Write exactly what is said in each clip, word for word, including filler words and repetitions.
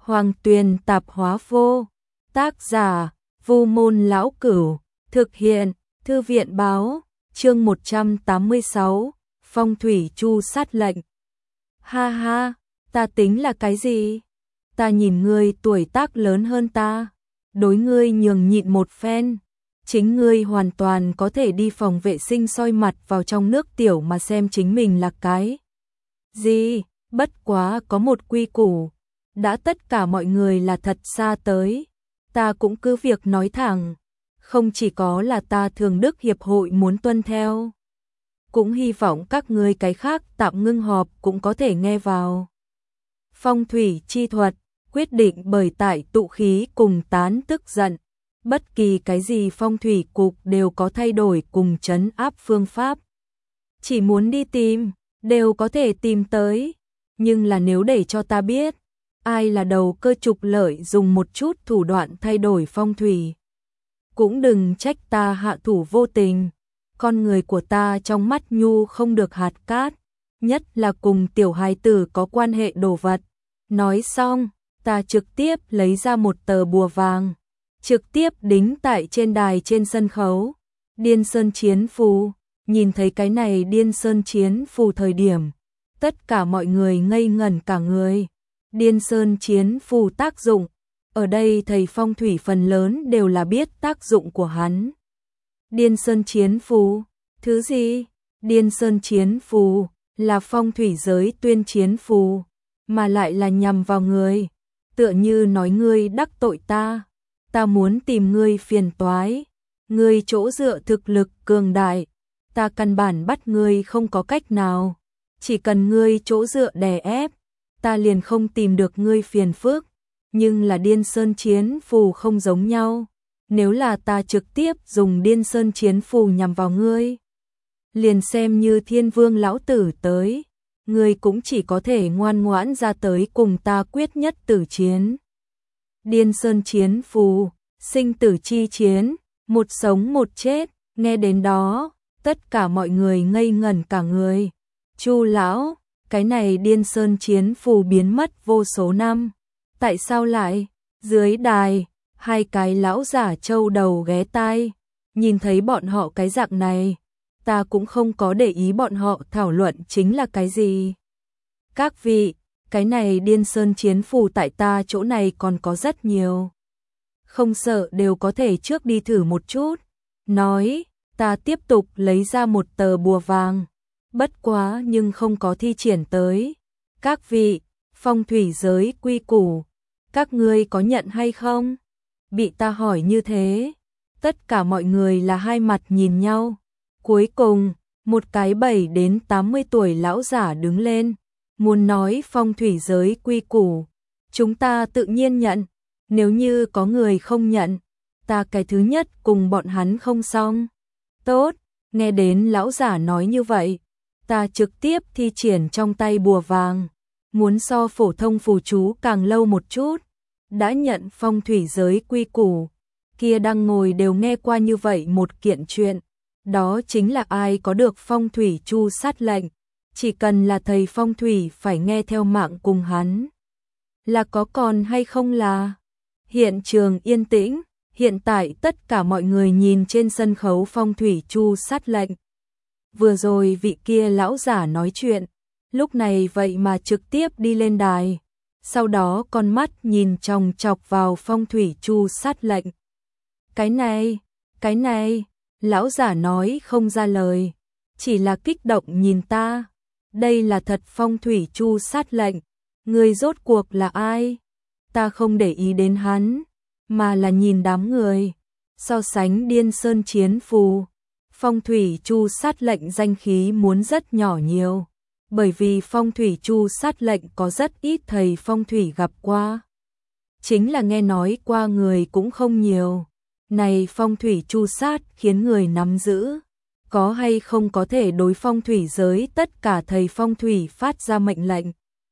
Hoàng Tuyền Tạp Hóa Vô. Tác giả Vu Môn Lão Cửu. Thực hiện Thư viện Báo. Chương một trăm tám mươi sáu. Phong thủy chu sát lệnh. Ha ha, ta tính là cái gì? Ta nhìn ngươi tuổi tác lớn hơn ta, đối ngươi nhường nhịn một phen. Chính ngươi hoàn toàn có thể đi phòng vệ sinh soi mặt vào trong nước tiểu mà xem chính mình là cái gì. Bất quá có một quy củ, đã tất cả mọi người là thật xa tới, ta cũng cứ việc nói thẳng. Không chỉ có là ta Thường Đức Hiệp hội muốn tuân theo, cũng hy vọng các ngươi cái khác tạm ngưng họp cũng có thể nghe vào. Phong thủy chi thuật quyết định bởi tại tụ khí cùng tán tức giận. Bất kỳ cái gì phong thủy cục đều có thay đổi cùng trấn áp phương pháp. Chỉ muốn đi tìm, đều có thể tìm tới. Nhưng là nếu để cho ta biết, ai là đầu cơ trục lợi dùng một chút thủ đoạn thay đổi phong thủy, cũng đừng trách ta hạ thủ vô tình. Con người của ta trong mắt nhu không được hạt cát, nhất là cùng tiểu hài tử có quan hệ đồ vật. Nói xong, ta trực tiếp lấy ra một tờ bùa vàng, trực tiếp đính tại trên đài trên sân khấu. Điên Sơn Chiến Phù. Nhìn thấy cái này Điên Sơn Chiến Phù thời điểm, tất cả mọi người ngây ngẩn cả người. Điên Sơn Chiến Phù tác dụng, ở đây thầy phong thủy phần lớn đều là biết tác dụng của hắn. Điên Sơn Chiến Phù, thứ gì? Điên Sơn Chiến Phù là phong thủy giới tuyên chiến phù, mà lại là nhằm vào người. Tựa như nói ngươi đắc tội ta, ta muốn tìm ngươi phiền toái, ngươi chỗ dựa thực lực cường đại, ta căn bản bắt ngươi không có cách nào. Chỉ cần ngươi chỗ dựa đè ép, ta liền không tìm được ngươi phiền phức. Nhưng là Điên Sơn Chiến Phù không giống nhau. Nếu là ta trực tiếp dùng Điên Sơn Chiến Phù nhằm vào ngươi, liền xem như Thiên Vương lão tử tới, ngươi cũng chỉ có thể ngoan ngoãn ra tới cùng ta quyết nhất tử chiến. Điên Sơn Chiến Phù, sinh tử chi chiến, một sống một chết. Nghe đến đó, tất cả mọi người ngây ngẩn cả người. Chu lão, cái này Điên Sơn Chiến Phù biến mất vô số năm, tại sao lại? Dưới đài, hai cái lão giả trâu đầu ghé tai, nhìn thấy bọn họ cái dạng này, ta cũng không có để ý bọn họ thảo luận chính là cái gì. Các vị, cái này Điên Sơn Chiến Phù tại ta chỗ này còn có rất nhiều, không sợ đều có thể trước đi thử một chút. Nói, ta tiếp tục lấy ra một tờ bùa vàng, bất quá nhưng không có thi triển tới. Các vị, phong thủy giới quy củ, các ngươi có nhận hay không? Bị ta hỏi như thế, tất cả mọi người là hai mặt nhìn nhau. Cuối cùng, một cái bảy đến tám mươi tuổi lão giả đứng lên, muốn nói phong thủy giới quy củ, chúng ta tự nhiên nhận. Nếu như có người không nhận, ta cái thứ nhất cùng bọn hắn không xong. Tốt, nghe đến lão giả nói như vậy, ta trực tiếp thi triển trong tay bùa vàng, muốn so phổ thông phù chú càng lâu một chút. Đã nhận phong thủy giới quy củ, kia đang ngồi đều nghe qua như vậy một kiện chuyện. Đó chính là ai có được phong thủy chu sát lệnh, chỉ cần là thầy phong thủy phải nghe theo mạng cùng hắn. Là có còn hay không là? Hiện trường yên tĩnh, hiện tại tất cả mọi người nhìn trên sân khấu phong thủy chu sát lệnh. Vừa rồi vị kia lão giả nói chuyện, lúc này vậy mà trực tiếp đi lên đài, sau đó con mắt nhìn chòng chọc vào phong thủy chu sát lệnh. Cái này, cái này, lão giả nói không ra lời, chỉ là kích động nhìn ta. Đây là thật phong thủy chu sát lệnh, người rốt cuộc là ai? Ta không để ý đến hắn, mà là nhìn đám người. So sánh Điên Sơn Chiến Phù, phong thủy chu sát lệnh danh khí muốn rất nhỏ nhiều, bởi vì phong thủy chu sát lệnh có rất ít thầy phong thủy gặp qua, chính là nghe nói qua người cũng không nhiều. Này phong thủy chu sát khiến người nắm giữ, có hay không có thể đối phong thủy giới tất cả thầy phong thủy phát ra mệnh lệnh.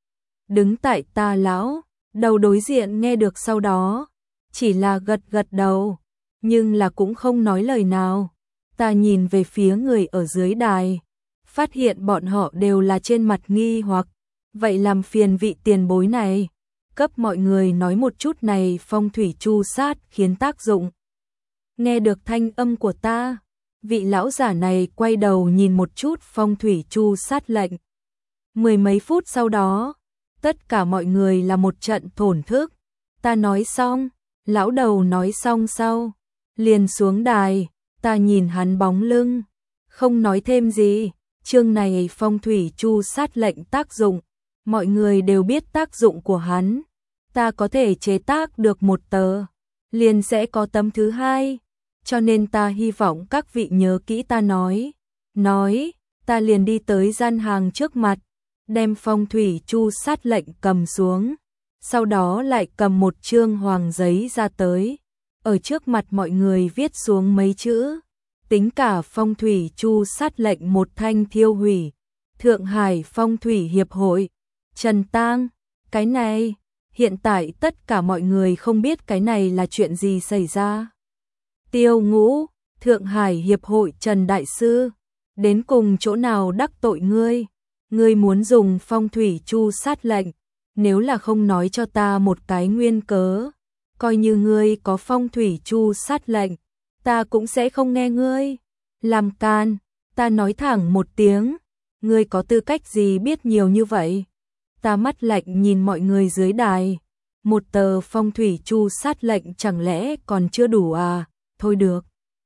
Đứng tại ta lão, đầu đối diện nghe được sau đó, chỉ là gật gật đầu, nhưng là cũng không nói lời nào. Ta nhìn về phía người ở dưới đài, phát hiện bọn họ đều là trên mặt nghi hoặc, vậy làm phiền vị tiền bối này, cấp mọi người nói một chút này phong thủy chu sát khiến tác dụng. Nghe được thanh âm của ta, vị lão giả này quay đầu nhìn một chút phong thủy chu sát lệnh. Mười mấy phút sau đó, tất cả mọi người là một trận thổn thức. Ta nói xong, lão đầu nói xong sau, liền xuống đài, ta nhìn hắn bóng lưng, không nói thêm gì. Chương này phong thủy chu sát lệnh tác dụng, mọi người đều biết tác dụng của hắn. Ta có thể chế tác được một tờ, liền sẽ có tấm thứ hai, cho nên ta hy vọng các vị nhớ kỹ ta nói. Nói, ta liền đi tới gian hàng trước mặt, đem phong thủy chu sát lệnh cầm xuống, sau đó lại cầm một chương hoàng giấy ra tới, ở trước mặt mọi người viết xuống mấy chữ, tính cả phong thủy chu sát lệnh một thanh thiêu hủy. Thượng Hải Phong Thủy Hiệp hội, Trần Tang, cái này, hiện tại tất cả mọi người không biết cái này là chuyện gì xảy ra. Tiêu Ngũ, Thượng Hải Hiệp hội Trần Đại Sư, đến cùng chỗ nào đắc tội ngươi? Ngươi muốn dùng phong thủy chu sát lệnh, nếu là không nói cho ta một cái nguyên cớ, coi như ngươi có phong thủy chu sát lệnh, ta cũng sẽ không nghe ngươi. Làm can, ta nói thẳng một tiếng, ngươi có tư cách gì biết nhiều như vậy? Ta mắt lạnh nhìn mọi người dưới đài, một tờ phong thủy chu sát lệnh chẳng lẽ còn chưa đủ à? Thôi được,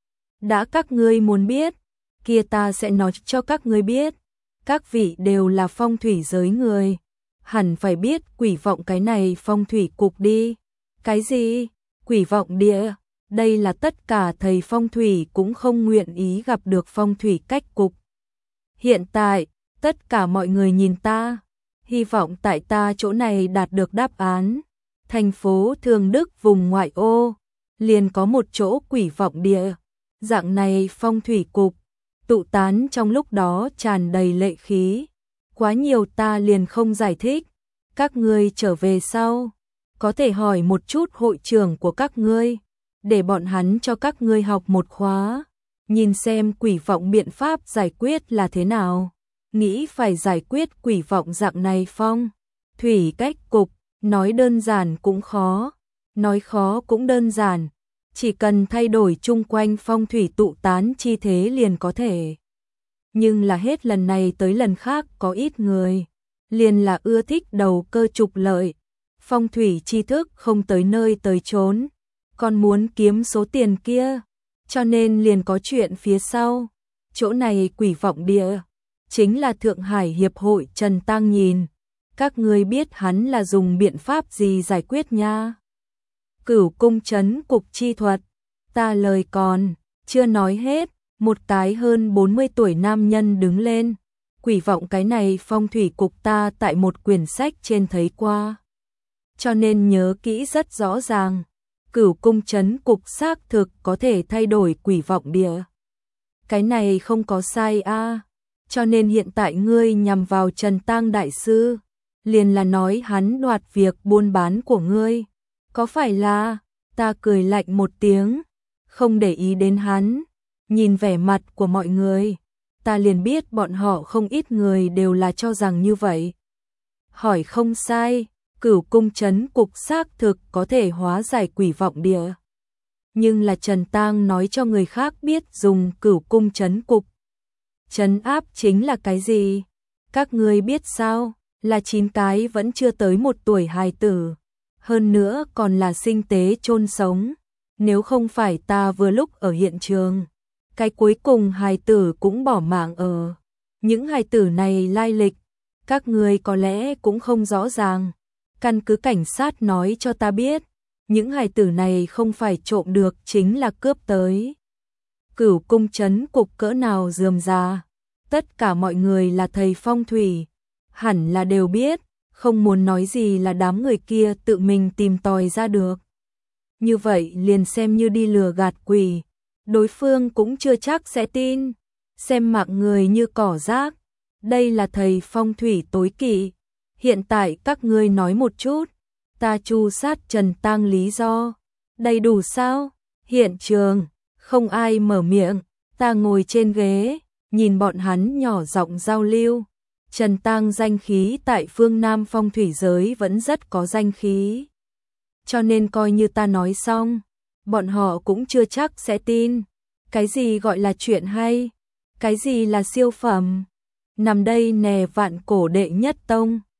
đã các ngươi muốn biết, kia ta sẽ nói cho các ngươi biết. Các vị đều là phong thủy giới người, hẳn phải biết quỷ vọng cái này phong thủy cục đi. Cái gì? Quỷ vọng địa? Đây là tất cả thầy phong thủy cũng không nguyện ý gặp được phong thủy cách cục. Hiện tại, tất cả mọi người nhìn ta, hy vọng tại ta chỗ này đạt được đáp án. Thành phố Thường Đức vùng ngoại ô, liền có một chỗ quỷ vọng địa, dạng này phong thủy cục, tụ tán trong lúc đó tràn đầy lệ khí. Quá nhiều ta liền không giải thích, các ngươi trở về sau, có thể hỏi một chút hội trưởng của các ngươi, để bọn hắn cho các ngươi học một khóa, nhìn xem quỷ vọng biện pháp giải quyết là thế nào. Nghĩ phải giải quyết quỷ vọng dạng này phong thủy cách cục, nói đơn giản cũng khó, nói khó cũng đơn giản, chỉ cần thay đổi chung quanh phong thủy tụ tán chi thế liền có thể. Nhưng là hết lần này tới lần khác có ít người, liền là ưa thích đầu cơ trục lợi, phong thủy tri thức không tới nơi tới chốn, còn muốn kiếm số tiền kia, cho nên liền có chuyện phía sau. Chỗ này quỷ vọng địa, chính là Thượng Hải Hiệp hội Trần Tang nhìn, các ngươi biết hắn là dùng biện pháp gì giải quyết nha? Cửu cung trấn cục chi thuật, ta lời còn chưa nói hết, một cái hơn bốn mươi tuổi nam nhân đứng lên, quỷ vọng cái này phong thủy cục ta tại một quyển sách trên thấy qua, cho nên nhớ kỹ rất rõ ràng. Cửu cung trấn cục xác thực có thể thay đổi quỷ vọng địa, cái này không có sai a. À. Cho nên hiện tại ngươi nhằm vào Trần Tang Đại Sư, liền là nói hắn đoạt việc buôn bán của ngươi, có phải là? Ta cười lạnh một tiếng, không để ý đến hắn, nhìn vẻ mặt của mọi người, ta liền biết bọn họ không ít người đều là cho rằng như vậy. Hỏi không sai, cửu cung trấn cục xác thực có thể hóa giải quỷ vọng địa. Nhưng là Trần Tang nói cho người khác biết dùng cửu cung trấn cục. Trấn áp chính là cái gì? Các ngươi biết sao? Là chín cái vẫn chưa tới một tuổi hài tử. Hơn nữa còn là sinh tế chôn sống. Nếu không phải ta vừa lúc ở hiện trường, cái cuối cùng hài tử cũng bỏ mạng ở. Những hài tử này lai lịch, các ngươi có lẽ cũng không rõ ràng. Căn cứ cảnh sát nói cho ta biết, những hài tử này không phải trộm được chính là cướp tới. Cửu cung trấn cục cỡ nào rườm rà, tất cả mọi người là thầy phong thủy, hẳn là đều biết, không muốn nói gì là đám người kia tự mình tìm tòi ra được. Như vậy liền xem như đi lừa gạt quỷ, đối phương cũng chưa chắc sẽ tin, xem mạng người như cỏ rác, đây là thầy phong thủy tối kỵ. Hiện tại các ngươi nói một chút, ta chu sát Trần Tang lý do, đầy đủ sao? Hiện trường, không ai mở miệng, ta ngồi trên ghế, nhìn bọn hắn nhỏ giọng giao lưu, Trần Tăng danh khí tại phương Nam phong thủy giới vẫn rất có danh khí. Cho nên coi như ta nói xong, bọn họ cũng chưa chắc sẽ tin. Cái gì gọi là chuyện hay? Cái gì là siêu phẩm? Nằm đây nè vạn cổ đệ nhất tông.